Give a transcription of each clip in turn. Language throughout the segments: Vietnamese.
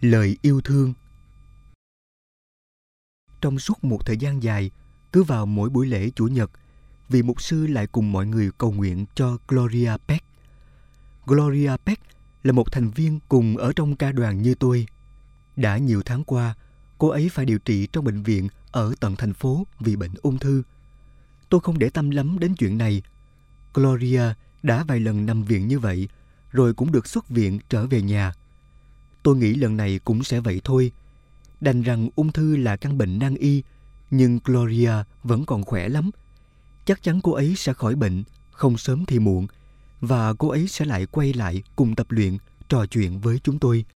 Lời yêu thương. Trong suốt một thời gian dài, cứ vào mỗi buổi lễ Chủ nhật, vị mục sư lại cùng mọi người cầu nguyện cho Gloria Peck. Gloria Peck là một thành viên cùng ở trong ca đoàn như tôi. Đã nhiều tháng qua, cô ấy phải điều trị trong bệnh viện ở tận thành phố vì bệnh ung thư. Tôi không để tâm lắm đến chuyện này. Gloria đã vài lần nằm viện như vậy, rồi cũng được xuất viện trở về nhà. Tôi nghĩ lần này cũng sẽ vậy thôi. Đành rằng ung thư là căn bệnh nan y, nhưng Gloria vẫn còn khỏe lắm. Chắc chắn cô ấy sẽ khỏi bệnh, không sớm thì muộn, và cô ấy sẽ lại quay lại cùng tập luyện, trò chuyện với chúng tôi.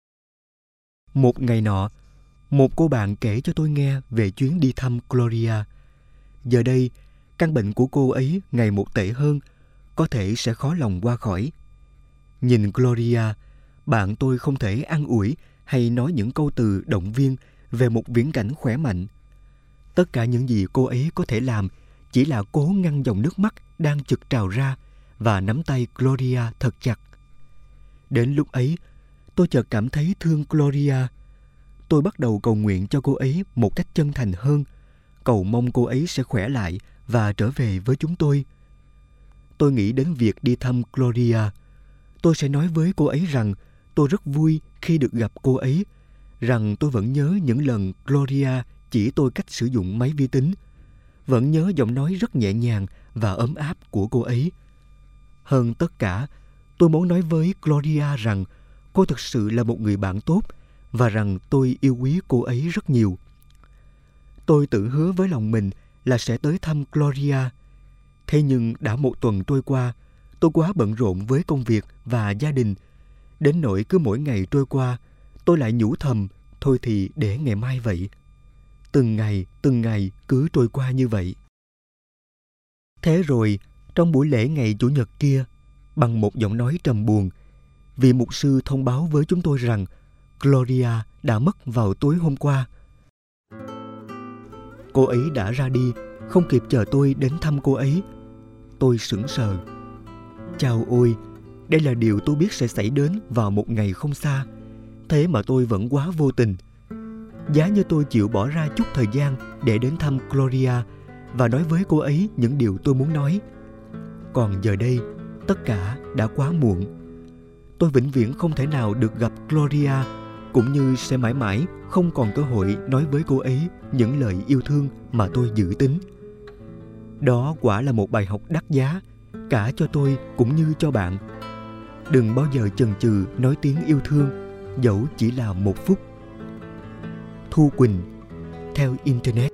Một ngày nọ, một cô bạn kể cho tôi nghe về chuyến đi thăm Gloria. Giờ đây, căn bệnh của cô ấy ngày một tệ hơn, có thể sẽ khó lòng qua khỏi. Nhìn Gloria, bạn tôi không thể an ủi hay nói những câu từ động viên về một viễn cảnh khỏe mạnh. Tất cả những gì cô ấy có thể làm chỉ là cố ngăn dòng nước mắt đang chực trào ra và nắm tay Gloria thật chặt. Đến lúc ấy, tôi chợt cảm thấy thương Gloria. Tôi bắt đầu cầu nguyện cho cô ấy một cách chân thành hơn, cầu mong cô ấy sẽ khỏe lại và trở về với chúng tôi. Tôi nghĩ đến việc đi thăm Gloria. Tôi sẽ nói với cô ấy rằng tôi rất vui khi được gặp cô ấy, rằng tôi vẫn nhớ những lần Gloria chỉ tôi cách sử dụng máy vi tính, vẫn nhớ giọng nói rất nhẹ nhàng và ấm áp của cô ấy. Hơn tất cả, tôi muốn nói với Gloria rằng cô thực sự là một người bạn tốt và rằng tôi yêu quý cô ấy rất nhiều. Tôi tự hứa với lòng mình là sẽ tới thăm Gloria. Thế nhưng đã một tuần trôi qua, tôi quá bận rộn với công việc và gia đình, đến nỗi cứ mỗi ngày trôi qua, tôi lại nhủ thầm, thôi thì để ngày mai vậy. Từng ngày cứ trôi qua như vậy. Thế rồi, trong buổi lễ ngày Chủ nhật kia, bằng một giọng nói trầm buồn, vị mục sư thông báo với chúng tôi rằng Gloria đã mất vào tối hôm qua. Cô ấy đã ra đi, không kịp chờ tôi đến thăm cô ấy. Tôi sững sờ. Chao ôi, đây là điều tôi biết sẽ xảy đến vào một ngày không xa. Thế mà tôi vẫn quá vô tình. Giá như tôi chịu bỏ ra chút thời gian để đến thăm Gloria và nói với cô ấy những điều tôi muốn nói. Còn giờ đây, tất cả đã quá muộn. Tôi vĩnh viễn không thể nào được gặp Gloria, cũng như sẽ mãi mãi không còn cơ hội nói với cô ấy những lời yêu thương mà tôi dự tính. Đó quả là một bài học đắt giá, cả cho tôi cũng như cho bạn. Đừng bao giờ chần chừ nói tiếng yêu thương, dẫu chỉ là 1 phút. Thu Quỳnh, theo Internet.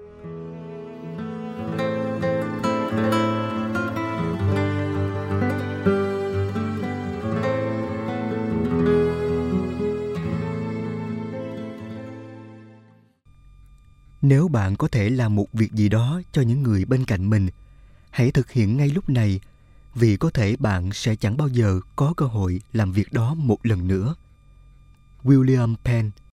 Nếu bạn có thể làm một việc gì đó cho những người bên cạnh mình, hãy thực hiện ngay lúc này, vì có thể bạn sẽ chẳng bao giờ có cơ hội làm việc đó một lần nữa. William Penn.